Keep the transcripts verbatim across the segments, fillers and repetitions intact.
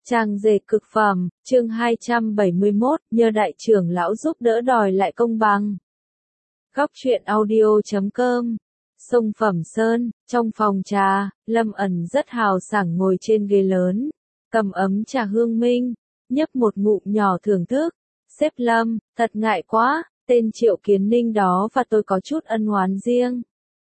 Trang dệt cực phẩm, chương hai trăm bảy mươi mốt, nhờ đại trưởng lão giúp đỡ đòi lại công bằng. Góc truyện audio chấm com. Sông Phẩm Sơn, trong phòng trà, Lâm ẩn rất hào sảng ngồi trên ghế lớn, cầm ấm trà hương minh, nhấp một ngụm nhỏ thưởng thức. Sếp Lâm, thật ngại quá, tên Triệu Kiến Ninh đó và tôi có chút ân oán riêng.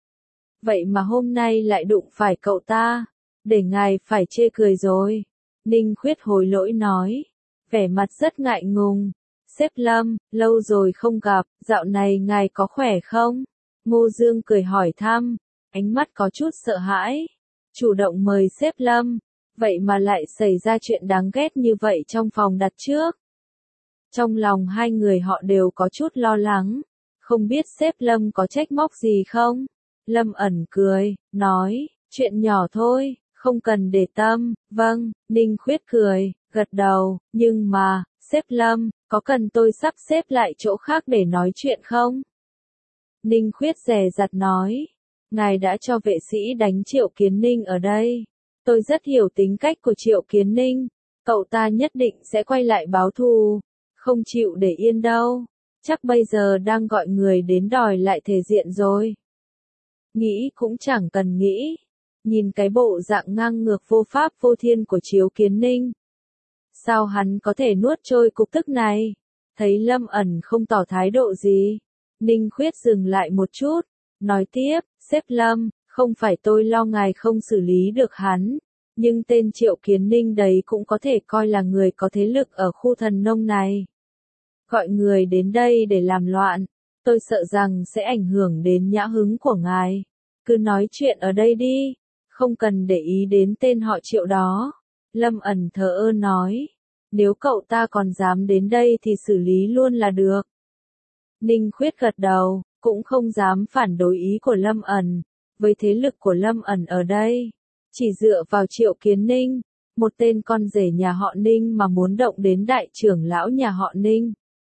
Vậy mà hôm nay lại đụng phải cậu ta, để ngài phải chê cười rồi. Ninh Khuyết hối lỗi nói, vẻ mặt rất ngại ngùng. Sếp Lâm, lâu rồi không gặp, dạo này ngài có khỏe không? Ngô Dương cười hỏi thăm, ánh mắt có chút sợ hãi. Chủ động mời sếp Lâm, vậy mà lại xảy ra chuyện đáng ghét như vậy trong phòng đặt trước. Trong lòng hai người họ đều có chút lo lắng, không biết sếp Lâm có trách móc gì không? Lâm ẩn cười, nói, chuyện nhỏ thôi. Không cần để tâm, vâng, Ninh Khuyết cười, gật đầu, nhưng mà, sếp Lâm, có cần tôi sắp xếp lại chỗ khác để nói chuyện không? Ninh Khuyết dè dặt nói, ngài đã cho vệ sĩ đánh Triệu Kiến Ninh ở đây. Tôi rất hiểu tính cách của Triệu Kiến Ninh, cậu ta nhất định sẽ quay lại báo thù, không chịu để yên đâu, chắc bây giờ đang gọi người đến đòi lại thể diện rồi. Nghĩ cũng chẳng cần nghĩ. Nhìn cái bộ dạng ngang ngược vô pháp vô thiên của Triệu Kiến Ninh. Sao hắn có thể nuốt trôi cục tức này? Thấy Lâm ẩn không tỏ thái độ gì. Ninh Khuyết dừng lại một chút, nói tiếp, sếp Lâm, không phải tôi lo ngài không xử lý được hắn. Nhưng tên Triệu Kiến Ninh đấy cũng có thể coi là người có thế lực ở khu thần nông này. Gọi người đến đây để làm loạn, tôi sợ rằng sẽ ảnh hưởng đến nhã hứng của ngài. Cứ nói chuyện ở đây đi. Không cần để ý đến tên họ Triệu đó. Lâm ẩn thờ ơ nói. Nếu cậu ta còn dám đến đây thì xử lý luôn là được. Ninh Khuyết gật đầu, cũng không dám phản đối ý của Lâm ẩn. Với thế lực của Lâm ẩn ở đây, chỉ dựa vào Triệu Kiến Ninh, một tên con rể nhà họ Ninh mà muốn động đến đại trưởng lão nhà họ Ninh.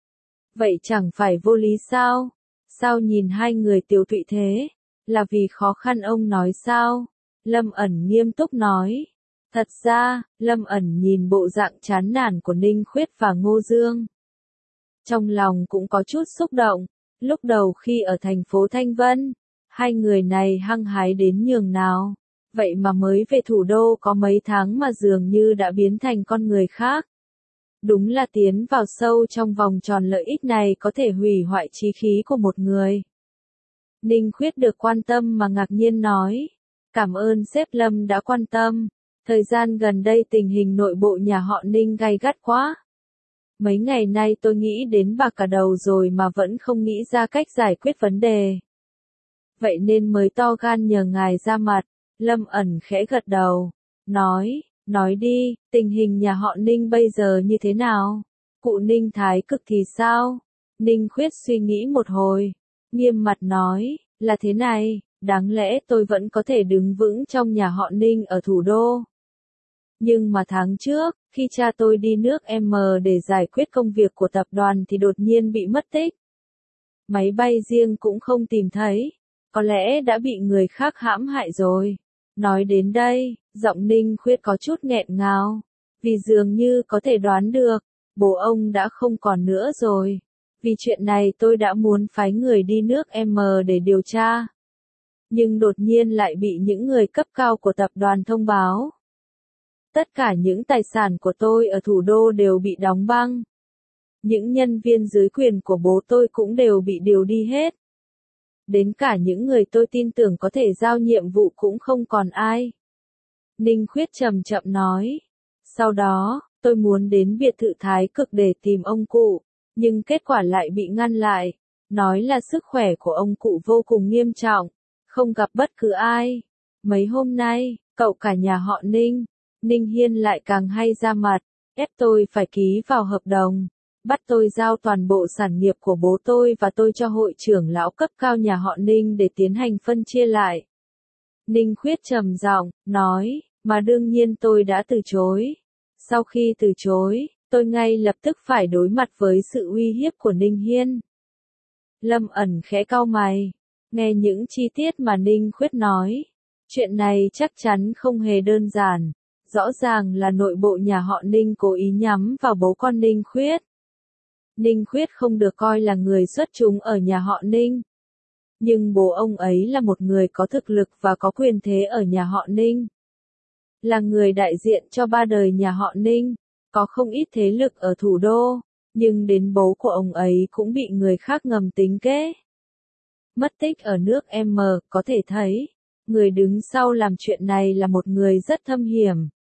Vậy chẳng phải vô lý sao? Sao nhìn hai người tiêu tụy thế? Là vì khó khăn ông nói sao? Lâm ẩn nghiêm túc nói. Thật ra, Lâm ẩn nhìn bộ dạng chán nản của Ninh Khuyết và Ngô Dương. Trong lòng cũng có chút xúc động. Lúc đầu khi ở thành phố Thanh Vân, hai người này hăng hái đến nhường nào. Vậy mà mới về thủ đô có mấy tháng mà dường như đã biến thành con người khác. Đúng là tiến vào sâu trong vòng tròn lợi ích này có thể hủy hoại chí khí của một người. Ninh Khuyết được quan tâm mà ngạc nhiên nói. Cảm ơn sếp Lâm đã quan tâm. Thời gian gần đây tình hình nội bộ nhà họ Ninh gay gắt quá. Mấy ngày nay tôi nghĩ đến bạc cả đầu rồi mà vẫn không nghĩ ra cách giải quyết vấn đề. Vậy nên mới to gan nhờ ngài ra mặt. Lâm ẩn khẽ gật đầu. Nói, nói đi, tình hình nhà họ Ninh bây giờ như thế nào? Cụ Ninh Thái Cực thì sao? Ninh Khuyết suy nghĩ một hồi. Nghiêm mặt nói, là thế này. Đáng lẽ tôi vẫn có thể đứng vững trong nhà họ Ninh ở thủ đô. Nhưng mà tháng trước, khi cha tôi đi nước M để giải quyết công việc của tập đoàn thì đột nhiên bị mất tích. Máy bay riêng cũng không tìm thấy, có lẽ đã bị người khác hãm hại rồi. Nói đến đây, giọng Ninh Khuyết có chút nghẹn ngào, vì dường như có thể đoán được, bố ông đã không còn nữa rồi. Vì chuyện này tôi đã muốn phái người đi nước M để điều tra. Nhưng đột nhiên lại bị những người cấp cao của tập đoàn thông báo. Tất cả những tài sản của tôi ở thủ đô đều bị đóng băng. Những nhân viên dưới quyền của bố tôi cũng đều bị điều đi hết. Đến cả những người tôi tin tưởng có thể giao nhiệm vụ cũng không còn ai. Ninh Khuyết chậm chậm nói. Sau đó, tôi muốn đến biệt thự Thái Cực để tìm ông cụ, nhưng kết quả lại bị ngăn lại. Nói là sức khỏe của ông cụ vô cùng nghiêm trọng. Không gặp bất cứ ai. Mấy hôm nay, cậu cả nhà họ Ninh, Ninh Hiên lại càng hay ra mặt, ép tôi phải ký vào hợp đồng, bắt tôi giao toàn bộ sản nghiệp của bố tôi và tôi cho hội trưởng lão cấp cao nhà họ Ninh để tiến hành phân chia lại. Ninh Khuyết trầm giọng, nói, mà đương nhiên tôi đã từ chối. Sau khi từ chối, tôi ngay lập tức phải đối mặt với sự uy hiếp của Ninh Hiên. Lâm ẩn khẽ cau mày. Nghe những chi tiết mà Ninh Khuyết nói, chuyện này chắc chắn không hề đơn giản. Rõ ràng là nội bộ nhà họ Ninh cố ý nhắm vào bố con Ninh Khuyết. Ninh Khuyết không được coi là người xuất chúng ở nhà họ Ninh. Nhưng bố ông ấy là một người có thực lực và có quyền thế ở nhà họ Ninh. Là người đại diện cho ba đời nhà họ Ninh, có không ít thế lực ở thủ đô, nhưng đến bố của ông ấy cũng bị người khác ngầm tính kế. Mất tích ở nước M, có thể thấy, người đứng sau làm chuyện này là một người rất thâm hiểm.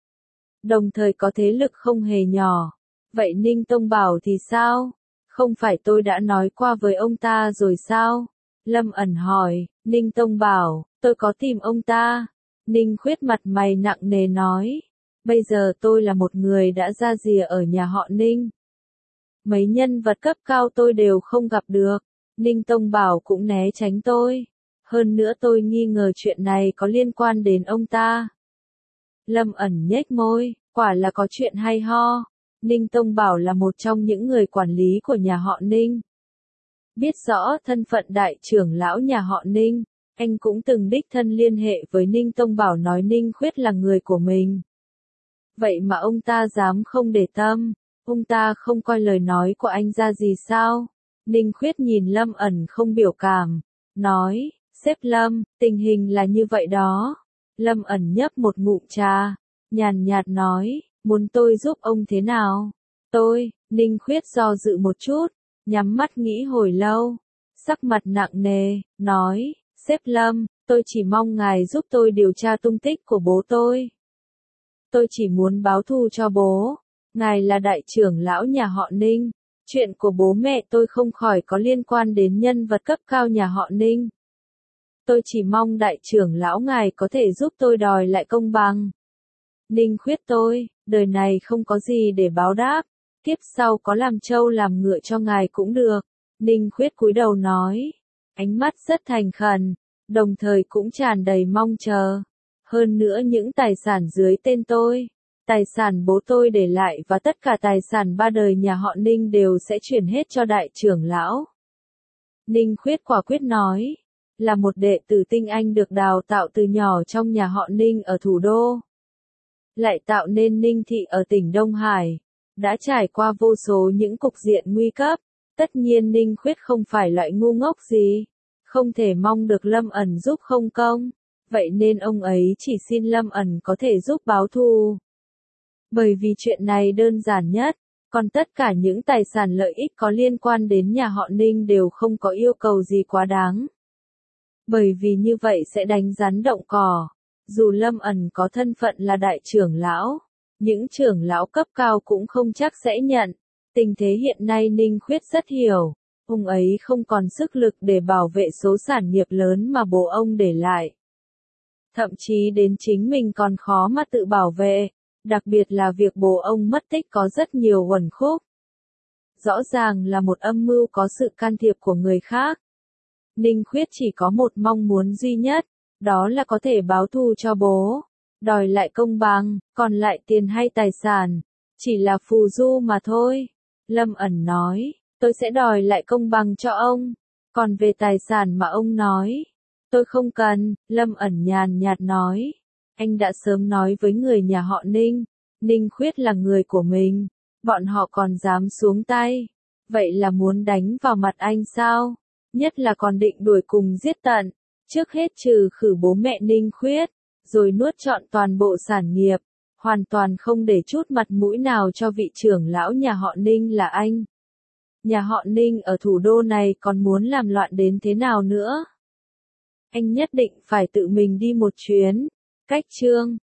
Đồng thời có thế lực không hề nhỏ. Vậy Ninh Tông Bảo thì sao? Không phải tôi đã nói qua với ông ta rồi sao? Lâm ẩn hỏi. Ninh Tông Bảo, tôi có tìm ông ta. Ninh Khuyết mặt mày nặng nề nói. Bây giờ tôi là một người đã ra rìa ở nhà họ Ninh. Mấy nhân vật cấp cao tôi đều không gặp được. Ninh Tông Bảo cũng né tránh tôi. Hơn nữa tôi nghi ngờ chuyện này có liên quan đến ông ta. Lâm ẩn nhếch môi, quả là có chuyện hay ho. Ninh Tông Bảo là một trong những người quản lý của nhà họ Ninh. Biết rõ thân phận đại trưởng lão nhà họ Ninh, anh cũng từng đích thân liên hệ với Ninh Tông Bảo nói Ninh Khuyết là người của mình. Vậy mà ông ta dám không để tâm, ông ta không coi lời nói của anh ra gì sao? Ninh Khuyết nhìn Lâm ẩn không biểu cảm, nói, sếp Lâm, tình hình là như vậy đó. Lâm ẩn nhấp một ngụm trà, nhàn nhạt nói, muốn tôi giúp ông thế nào? Tôi, Ninh Khuyết do dự một chút, nhắm mắt nghĩ hồi lâu, sắc mặt nặng nề, nói, sếp Lâm, tôi chỉ mong ngài giúp tôi điều tra tung tích của bố tôi. Tôi chỉ muốn báo thù cho bố, ngài là đại trưởng lão nhà họ Ninh, chuyện của bố mẹ tôi không khỏi có liên quan đến nhân vật cấp cao nhà họ Ninh. Tôi chỉ mong đại trưởng lão ngài có thể giúp tôi đòi lại công bằng. Ninh Khuyết tôi, đời này không có gì để báo đáp, kiếp sau có làm trâu làm ngựa cho ngài cũng được. Ninh Khuyết cúi đầu nói, ánh mắt rất thành khẩn, đồng thời cũng tràn đầy mong chờ. Hơn nữa những tài sản dưới tên tôi, tài sản bố tôi để lại và tất cả tài sản ba đời nhà họ Ninh đều sẽ chuyển hết cho đại trưởng lão. Ninh Khuyết quả quyết nói, là một đệ tử tinh anh được đào tạo từ nhỏ trong nhà họ Ninh ở thủ đô. Lại tạo nên Ninh Thị ở tỉnh Đông Hải, đã trải qua vô số những cục diện nguy cấp. Tất nhiên Ninh Khuyết không phải loại ngu ngốc gì, không thể mong được Lâm ẩn giúp không công. Vậy nên ông ấy chỉ xin Lâm ẩn có thể giúp báo thù. Bởi vì chuyện này đơn giản nhất, còn tất cả những tài sản lợi ích có liên quan đến nhà họ Ninh đều không có yêu cầu gì quá đáng. Bởi vì như vậy sẽ đánh rắn động cỏ. Dù Lâm ẩn có thân phận là đại trưởng lão, những trưởng lão cấp cao cũng không chắc sẽ nhận. Tình thế hiện nay Ninh Khuyết rất hiểu, ông ấy không còn sức lực để bảo vệ số sản nghiệp lớn mà bố ông để lại. Thậm chí đến chính mình còn khó mà tự bảo vệ, đặc biệt là việc bố ông mất tích có rất nhiều uẩn khúc. Rõ ràng là một âm mưu có sự can thiệp của người khác. Ninh Khuyết chỉ có một mong muốn duy nhất, đó là có thể báo thù cho bố, đòi lại công bằng, còn lại tiền hay tài sản, chỉ là phù du mà thôi. Lâm ẩn nói, tôi sẽ đòi lại công bằng cho ông, còn về tài sản mà ông nói, tôi không cần. Lâm ẩn nhàn nhạt nói, anh đã sớm nói với người nhà họ Ninh, Ninh Khuyết là người của mình, bọn họ còn dám xuống tay, vậy là muốn đánh vào mặt anh sao? Nhất là còn định đuổi cùng giết tận, trước hết trừ khử bố mẹ Ninh Khuyết, rồi nuốt trọn toàn bộ sản nghiệp, hoàn toàn không để chút mặt mũi nào cho vị trưởng lão nhà họ Ninh là anh. Nhà họ Ninh ở thủ đô này còn muốn làm loạn đến thế nào nữa? Anh nhất định phải tự mình đi một chuyến. Cách chương